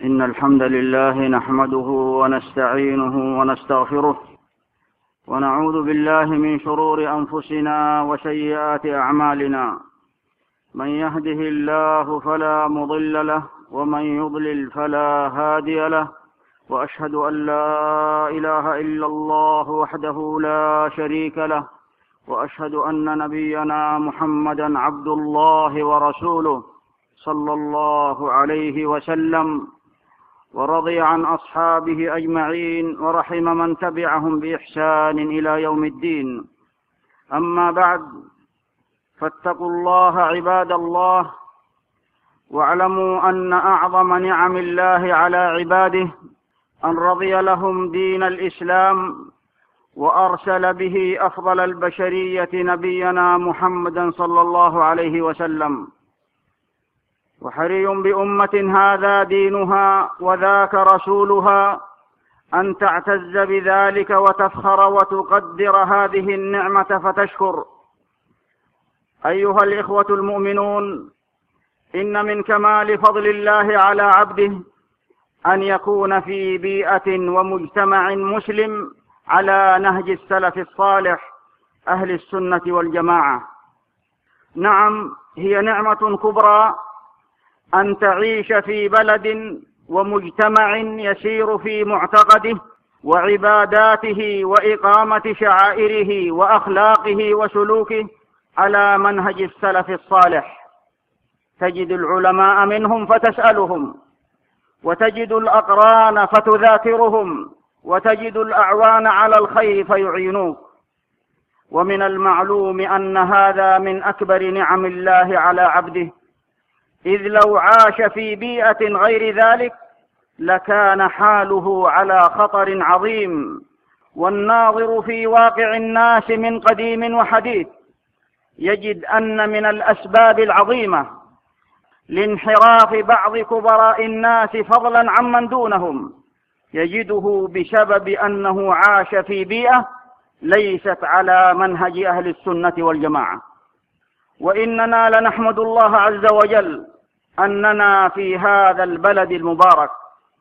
إن الحمد لله نحمده ونستعينه ونستغفره ونعوذ بالله من شرور أنفسنا وسيئات أعمالنا. من يهده الله فلا مضل له ومن يضلل فلا هادي له، وأشهد أن لا إله إلا الله وحده لا شريك له، وأشهد أن نبينا محمدا عبد الله ورسوله صلى الله عليه وسلم، ورضي عن أصحابه أجمعين ورحم من تبعهم بإحسان إلى يوم الدين. أما بعد، فاتقوا الله عباد الله، واعلموا أن أعظم نعم الله على عباده أن رضي لهم دين الإسلام، وأرسل به أفضل البشرية نبينا محمدا صلى الله عليه وسلم. وحري بأمة هذا دينها وذاك رسولها أن تعتز بذلك وتفخر وتقدر هذه النعمة فتشكر. أيها الإخوة المؤمنون، إن من كمال فضل الله على عبده أن يكون في بيئة ومجتمع مسلم على نهج السلف الصالح أهل السنة والجماعة. نعم، هي نعمة كبرى أن تعيش في بلد ومجتمع يسير في معتقده وعباداته وإقامة شعائره وأخلاقه وسلوكه على منهج السلف الصالح. تجد العلماء منهم فتسألهم، وتجد الأقران فتذاكرهم، وتجد الأعوان على الخير فيعينوك. ومن المعلوم أن هذا من أكبر نعم الله على عبده، إذ لو عاش في بيئة غير ذلك لكان حاله على خطر عظيم. والناظر في واقع الناس من قديم وحديث يجد أن من الأسباب العظيمة لانحراف بعض كبراء الناس فضلا عمن دونهم يجده بسبب أنه عاش في بيئة ليست على منهج أهل السنة والجماعة. وإننا لنحمد الله عز وجل أننا في هذا البلد المبارك،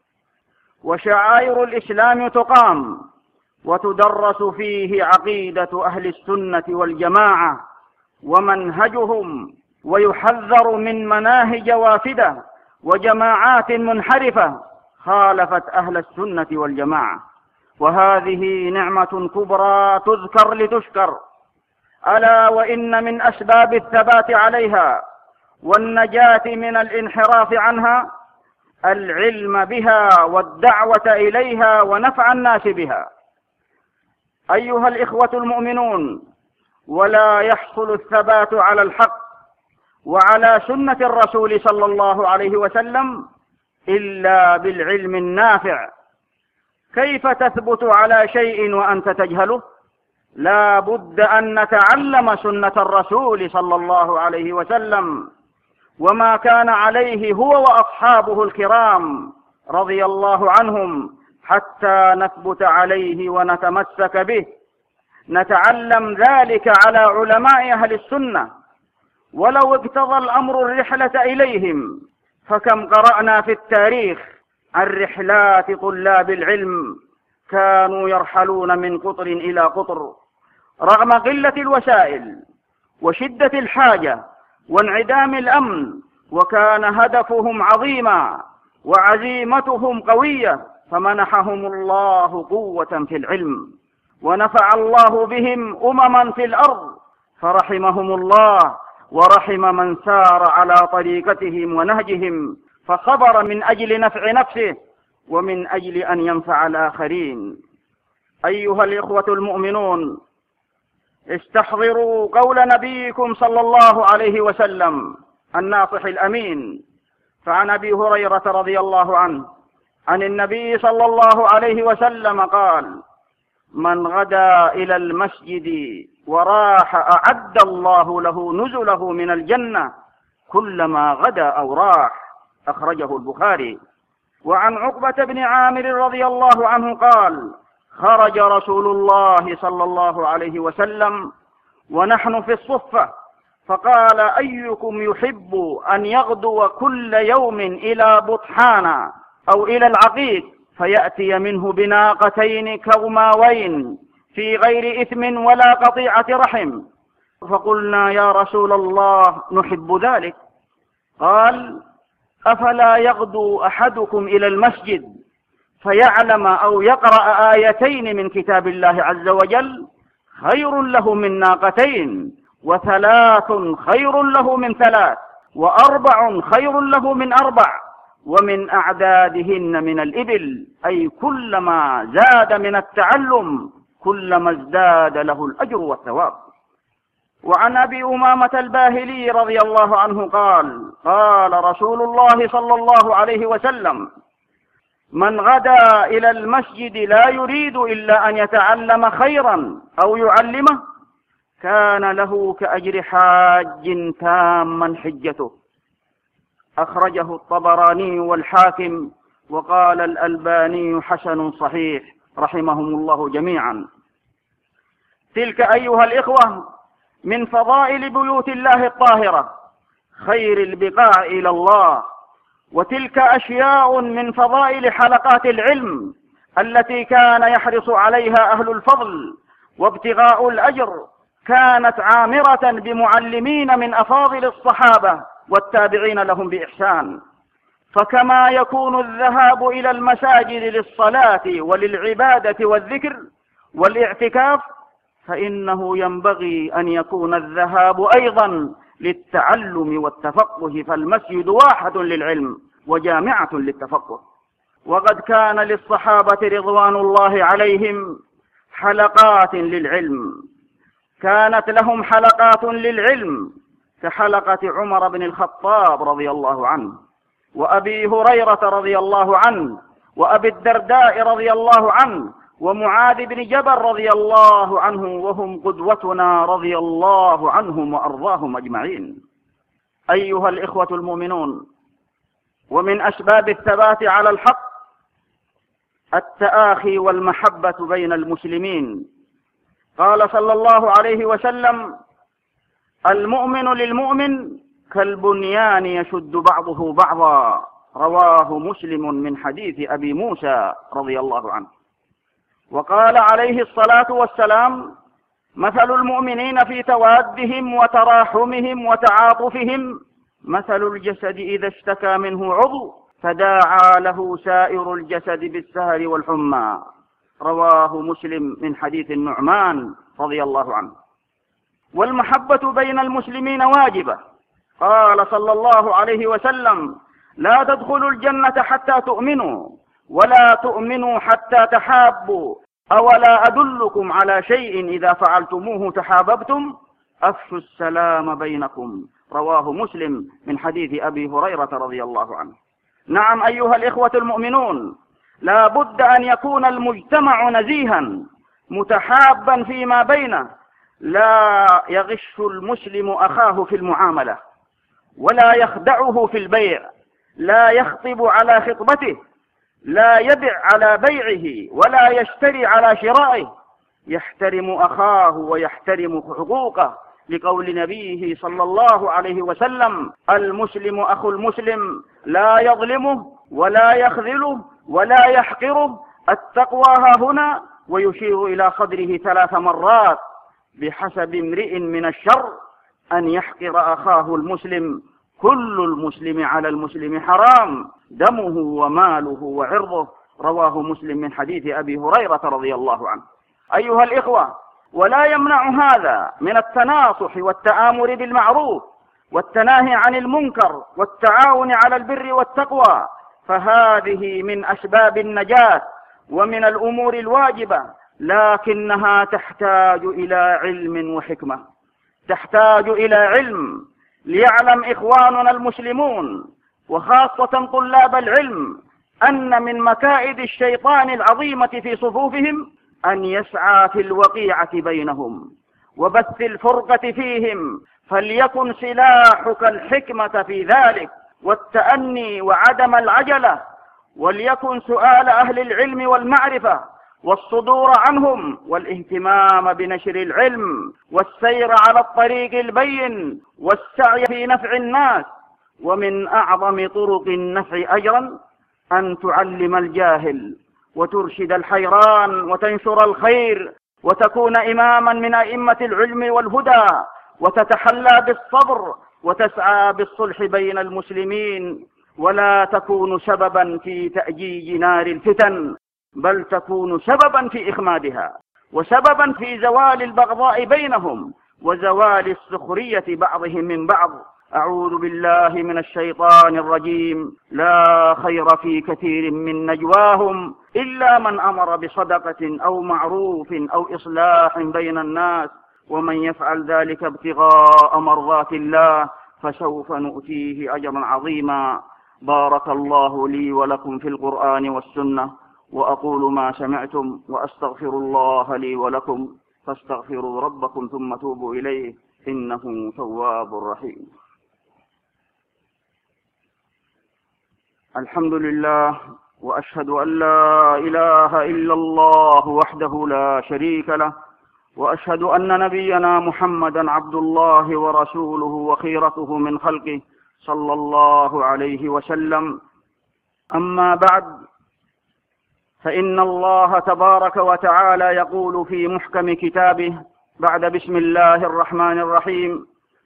وشعائر الإسلام تقام وتدرس فيه عقيدة أهل السنة والجماعة ومنهجهم، ويحذر من مناهج وافدة وجماعات منحرفة خالفت أهل السنة والجماعة. وهذه نعمة كبرى تذكر لتشكر. ألا وإن من أسباب الثبات عليها والنجاة من الانحراف عنها العلم بها والدعوة إليها ونفع الناس بها. أيها الإخوة المؤمنون، ولا يحصل الثبات على الحق وعلى سنة الرسول صلى الله عليه وسلم إلا بالعلم النافع. كيف تثبت على شيء وأنت تجهله؟ لا بد أن نتعلم سنة الرسول صلى الله عليه وسلم وما كان عليه هو وأصحابه الكرام رضي الله عنهم حتى نثبت عليه ونتمسك به. نتعلم ذلك على علماء أهل السنة، ولو اقتضى الأمر الرحلة إليهم، فكم قرأنا في التاريخ عن رحلات طلاب العلم كانوا يرحلون من قطر إلى قطر رغم قلة الوسائل وشدة الحاجة وانعدام الأمن، وكان هدفهم عظيما وعزيمتهم قوية، فمنحهم الله قوة في العلم، ونفع الله بهم أمما في الأرض، فرحمهم الله ورحم من سار على طريقتهم ونهجهم، فصبر من أجل نفع نفسه ومن أجل أن ينفع الآخرين. أيها الإخوة المؤمنون، استحضروا قول نبيكم صلى الله عليه وسلم الناصح الأمين. فعن أبي هريرة رضي الله عنه عن النبي صلى الله عليه وسلم قال: من غدا إلى المسجد وراح أعد الله له نزله من الجنة كلما غدا أو راح. أخرجه البخاري. وعن عقبة بن عامر رضي الله عنه قال: خرج رسول الله صلى الله عليه وسلم ونحن في الصفة فقال: أيكم يحب أن يغدو كل يوم إلى بطحانا أو إلى العقيق فيأتي منه بناقتين كوماوين في غير إثم ولا قطيعة رحم، فقلنا يا رسول الله نحب ذلك. قال أفلا يغدو أحدكم إلى المسجد فيعلم أو يقرأ آيتين من كتاب الله عز وجل خير له من ناقتين، وثلاث خير له من ثلاث، وأربع خير له من أربع، ومن أعدادهن من الإبل، أي كلما زاد من التعلم كلما ازداد له الأجر والثواب. وعن أبي أمامة الباهلي رضي الله عنه قال قال رسول الله صلى الله عليه وسلم من غدا إلى المسجد لا يريد إلا أن يتعلم خيرا أو يعلمه كان له كأجر حاج تاما حجته. أخرجه الطبراني والحاكم، وقال الألباني حسن صحيح رحمهم الله جميعا. تلك أيها الإخوة من فضائل بيوت الله الطاهرة خير البقاع إلى الله، وتلك أشياء من فضائل حلقات العلم التي كان يحرص عليها أهل الفضل وابتغاء الأجر، كانت عامرة بمعلمين من أفاضل الصحابة والتابعين لهم بإحسان. فكما يكون الذهاب إلى المساجد للصلاة وللعبادة والذكر والاعتكاف، فإنه ينبغي أن يكون الذهاب أيضا للتعلم والتفقه، فالمسجد واحد للعلم وجامعة للتفقه. وقد كان للصحابة رضوان الله عليهم حلقات للعلم، كانت لهم حلقات للعلم كحلقة عمر بن الخطاب رضي الله عنه، وأبي هريرة رضي الله عنه، وأبي الدرداء رضي الله عنه، ومعاذ بن جبل رضي الله عنه، وهم قدوتنا رضي الله عنهم وأرضاهم أجمعين. أيها الإخوة المؤمنون، ومن أسباب الثبات على الحق التآخي والمحبة بين المسلمين. قال صلى الله عليه وسلم المؤمن للمؤمن كالبنيان يشد بعضه بعضا، رواه مسلم من حديث أبي موسى رضي الله عنه. وقال عليه الصلاة والسلام مثل المؤمنين في توادهم وتراحمهم وتعاطفهم مثل الجسد إذا اشتكى منه عضو تداعى له سائر الجسد بالسهر والحمى، رواه مسلم من حديث النعمان رضي الله عنه. والمحبة بين المسلمين واجبة. قال صلى الله عليه وسلم لا تدخلوا الجنة حتى تؤمنوا، ولا تؤمنوا حتى تحابوا، أولا أدلكم على شيء إذا فعلتموه تحاببتم، أفشوا السلام بينكم، رواه مسلم من حديث أبي هريرة رضي الله عنه. نعم أيها الإخوة المؤمنون، لا بد أن يكون المجتمع نزيها متحابا فيما بينه، لا يغش المسلم أخاه في المعاملة، ولا يخدعه في البيع، لا يخطب على خطبته، لا يبع على بيعه، ولا يشتري على شرائه، يحترم أخاه ويحترم حقوقه، لقول نبيه صلى الله عليه وسلم المسلم أخو المسلم لا يظلمه ولا يخذله ولا يحقره، التقوى ها هنا، ويشير إلى صدره 3 مرات، بحسب امرئ من الشر أن يحقر أخاه المسلم، كل المسلم على المسلم حرام، دمه وماله وعرضه، رواه مسلم من حديث أبي هريرة رضي الله عنه. أيها الإخوة، ولا يمنع هذا من التناصح والتآمر بالمعروف والتناهي عن المنكر والتعاون على البر والتقوى، فهذه من أسباب النجاة ومن الأمور الواجبة، لكنها تحتاج إلى علم وحكمة، تحتاج إلى علم ليعلم إخواننا المسلمون وخاصة طلاب العلم أن من مكائد الشيطان العظيمة في صفوفهم أن يسعى في الوقيعة بينهم وبث الفرقة فيهم، فليكن سلاحك الحكمة في ذلك والتأني وعدم العجلة، وليكن سؤال أهل العلم والمعرفة والصدور عنهم والاهتمام بنشر العلم والسير على الطريق البين والسعي في نفع الناس. ومن أعظم طرق النفع أجرا أن تعلم الجاهل وترشد الحيران وتنشر الخير وتكون إماما من أئمة العلم والهدى وتتحلى بالصبر وتسعى بالصلح بين المسلمين، ولا تكون سببا في تأجيج نار الفتن، بل تكون سببا في إخمادها وسببا في زوال البغضاء بينهم وزوال السخرية بعضهم من بعض. أعوذ بالله من الشيطان الرجيم. لا خير في كثير من نجواهم إلا من أمر بصدقة أو معروف أو إصلاح بين الناس، ومن يفعل ذلك ابتغاء مرضات الله فسوف نؤتيه أجرا عظيما. بارك الله لي ولكم في القرآن والسنة، وأقول ما سمعتم وأستغفر الله لي ولكم، فاستغفروا ربكم ثم توبوا إليه إنه تواب رحيم. الحمد لله، وأشهد أن لا إله إلا الله وحده لا شريك له، وأشهد أن نبينا محمدا عبد الله ورسوله وخيرته من خلقه صلى الله عليه وسلم. أما بعد، فإن الله تبارك وتعالى يقول في محكم كتابه بعد بسم الله الرحمن الرحيم: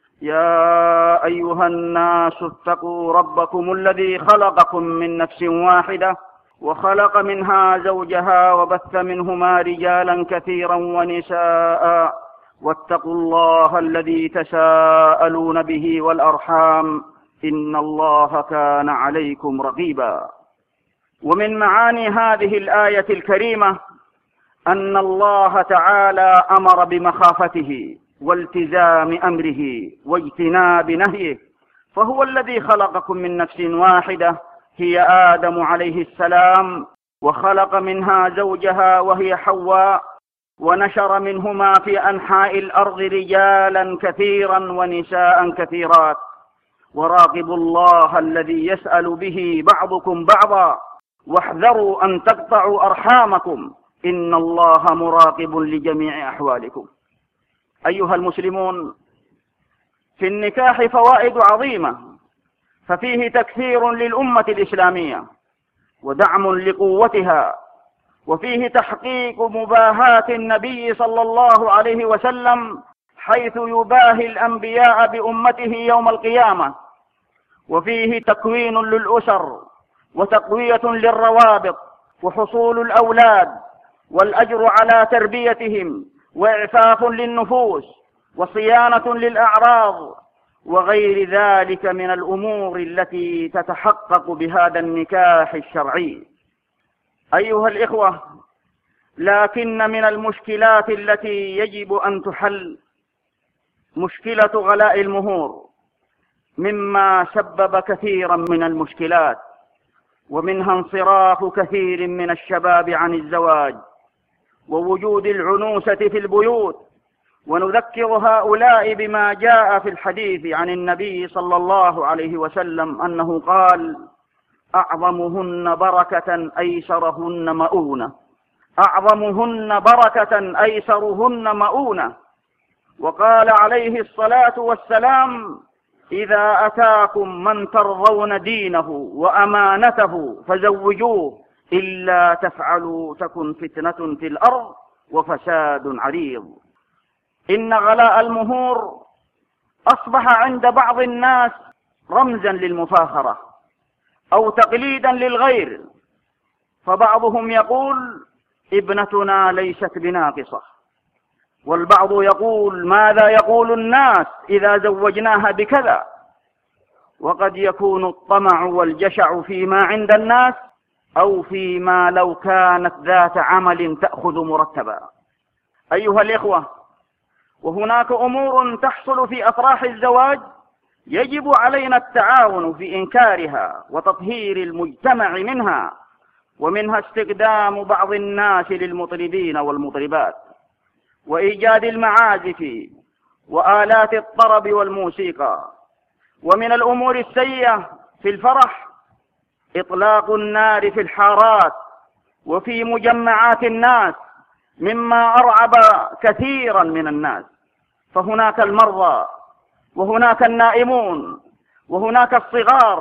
يا أيها الناس اتقوا ربكم الذي خلقكم من نفس واحدة وخلق منها زوجها وبث منهما رجالا كثيرا ونساء، واتقوا الله الذي تساءلون به والأرحام إن الله كان عليكم رقيبا. ومن معاني هذه الآية الكريمة أن الله تعالى أمر بمخافته والتزام أمره واجتناب نهيه، فهو الذي خلقكم من نفس واحدة هي آدم عليه السلام، وخلق منها زوجها وهي حواء، ونشر منهما في أنحاء الأرض رجالا كثيرا ونساء كثيرات. وراقبوا الله الذي يسأل به بعضكم بعضا واحذروا أن تقطعوا أرحامكم إن الله مراقب لجميع أحوالكم. أيها المسلمون، في النكاح فوائد عظيمة، ففيه تكثير للأمة الإسلامية ودعم لقوتها، وفيه تحقيق مباهاة النبي صلى الله عليه وسلم حيث يباهي الأنبياء بأمته يوم القيامة، وفيه تكوين للأسر وتقوية للروابط وحصول الأولاد والأجر على تربيتهم وإعفاف للنفوس وصيانة للأعراض وغير ذلك من الأمور التي تتحقق بهذا النكاح الشرعي. أيها الإخوة، لكن من المشكلات التي يجب أن تحل مشكلة غلاء المهور، مما سبب كثيرا من المشكلات، ومنها انصراف كثير من الشباب عن الزواج ووجود العنوسة في البيوت. ونذكر هؤلاء بما جاء في الحديث عن النبي صلى الله عليه وسلم أنه قال: أعظمهن بركة أيسرهن مؤونة، أعظمهن بركة أيسرهن مؤونة. وقال عليه الصلاة والسلام: إذا أتاكم من ترضون دينه وأمانته فزوجوه، إلا تفعلوا تكن فتنة في الأرض وفساد عريض. إن غلاء المهور أصبح عند بعض الناس رمزا للمفاخرة أو تقليدا للغير، فبعضهم يقول: ابنتنا ليست بناقصة، والبعض يقول: ماذا يقول الناس إذا زوجناها بكذا. وقد يكون الطمع والجشع فيما عند الناس أو فيما لو كانت ذات عمل تأخذ مرتبا. أيها الإخوة، وهناك أمور تحصل في أفراح الزواج يجب علينا التعاون في إنكارها وتطهير المجتمع منها، ومنها استخدام بعض الناس للمطربين والمطربات وإيجاد المعازف وآلات الطرب والموسيقى. ومن الأمور السيئة في الفرح إطلاق النار في الحارات وفي مجمعات الناس، مما أرعب كثيرا من الناس، فهناك المرضى وهناك النائمون وهناك الصغار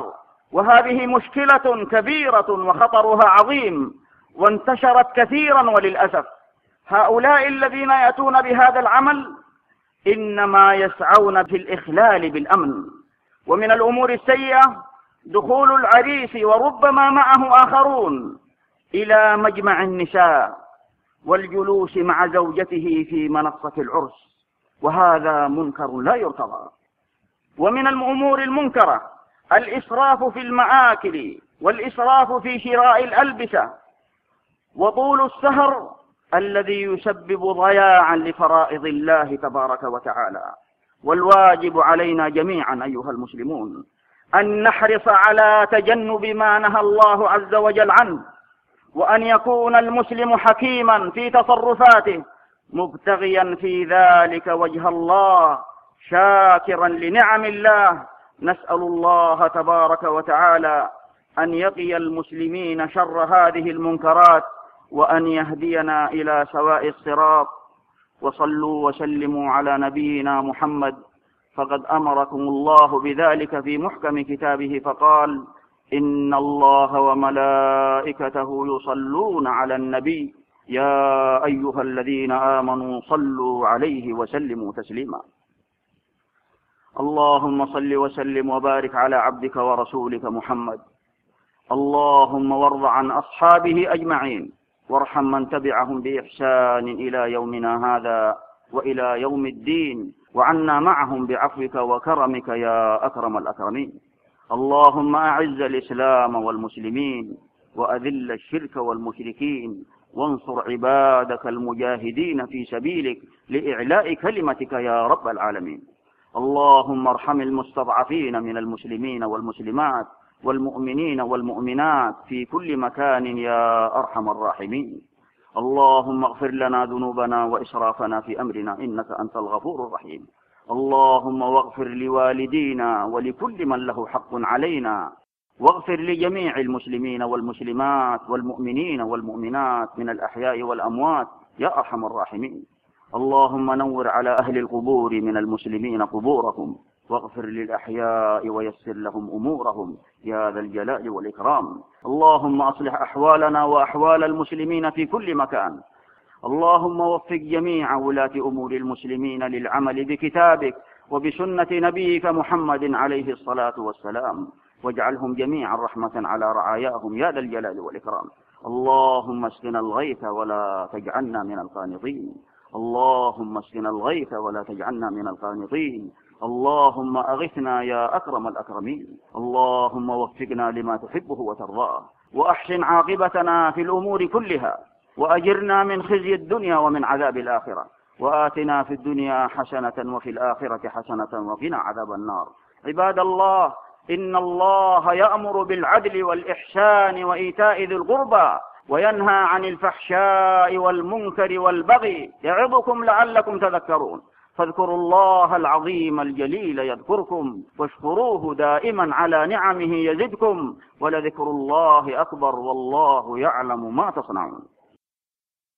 وهذه مشكلة كبيرة وخطرها عظيم وانتشرت كثيرا. وللأسف هؤلاء الذين يأتون بهذا العمل إنما يسعون في الإخلال بالأمن. ومن الأمور السيئة دخول العريس وربما معه آخرون إلى مجمع النساء والجلوس مع زوجته في منصة العرس، وهذا منكر لا يرتضى. ومن الأمور المنكرة الإسراف في المآكل والإسراف في شراء الألبسة وطول السهر الذي يسبب ضياعا لفرائض الله تبارك وتعالى. والواجب علينا جميعا أيها المسلمون أن نحرص على تجنب ما نهى الله عز وجل عنه، وأن يكون المسلم حكيما في تصرفاته مبتغيا في ذلك وجه الله شاكرا لنعم الله. نسأل الله تبارك وتعالى أن يقي المسلمين شر هذه المنكرات وأن يهدينا إلى سواء الصراط. وصلوا وسلموا على نبينا محمد، فقد أمركم الله بذلك في محكم كتابه فقال: إن الله وملائكته يصلون على النبي يا أيها الذين آمنوا صلوا عليه وسلموا تسليما. اللهم صل وسلم وبارك على عبدك ورسولك محمد. اللهم وارض عن أصحابه أجمعين، وارحم من تبعهم بإحسان إلى يومنا هذا وإلى يوم الدين، وعنا معهم بعفوك وكرمك يا أكرم الأكرمين. اللهم أعز الإسلام والمسلمين، وأذل الشرك والمشركين، وانصر عبادك المجاهدين في سبيلك لإعلاء كلمتك يا رب العالمين. اللهم ارحم المستضعفين من المسلمين والمسلمات والمؤمنين والمؤمنات في كل مكان يا أرحم الراحمين. اللهم اغفر لنا ذنوبنا وإسرافنا في أمرنا إنك أنت الغفور الرحيم. اللهم واغفر لوالدينا ولكل من له حق علينا، واغفر لجميع المسلمين والمسلمات والمؤمنين والمؤمنات من الأحياء والأموات يا أرحم الراحمين. اللهم نور على أهل القبور من المسلمين قبورهم، واغفر للأحياء ويسر لهم أمورهم يا ذا الجلال والإكرام. اللهم أصلح أحوالنا وأحوال المسلمين في كل مكان. اللهم وفق جميع ولاة أمور المسلمين للعمل بكتابك وبسنة نبيك محمد عليه الصلاة والسلام، واجعلهم جميعا رحمة على رعاياهم يا ذا الجلال والإكرام. اللهم اسقنا الغيث ولا تجعلنا من القانطين. اللهم اسقنا الغيث ولا تجعلنا من القانطين. اللهم أغثنا يا أكرم الأكرمين. اللهم وفقنا لما تحبه وترضاه، وأحسن عاقبتنا في الأمور كلها، وأجرنا من خزي الدنيا ومن عذاب الآخرة، وآتنا في الدنيا حسنة وفي الآخرة حسنة وقنا عذاب النار. عباد الله، إن الله يأمر بالعدل والإحسان وإيتاء ذي القربى، وينهى عن الفحشاء والمنكر والبغي، يعظكم لعلكم تذكرون. فاذكروا الله العظيم الجليل يذكركم، واشكروه دائما على نعمه يزدكم، ولذكر الله أكبر والله يعلم ما تصنعون.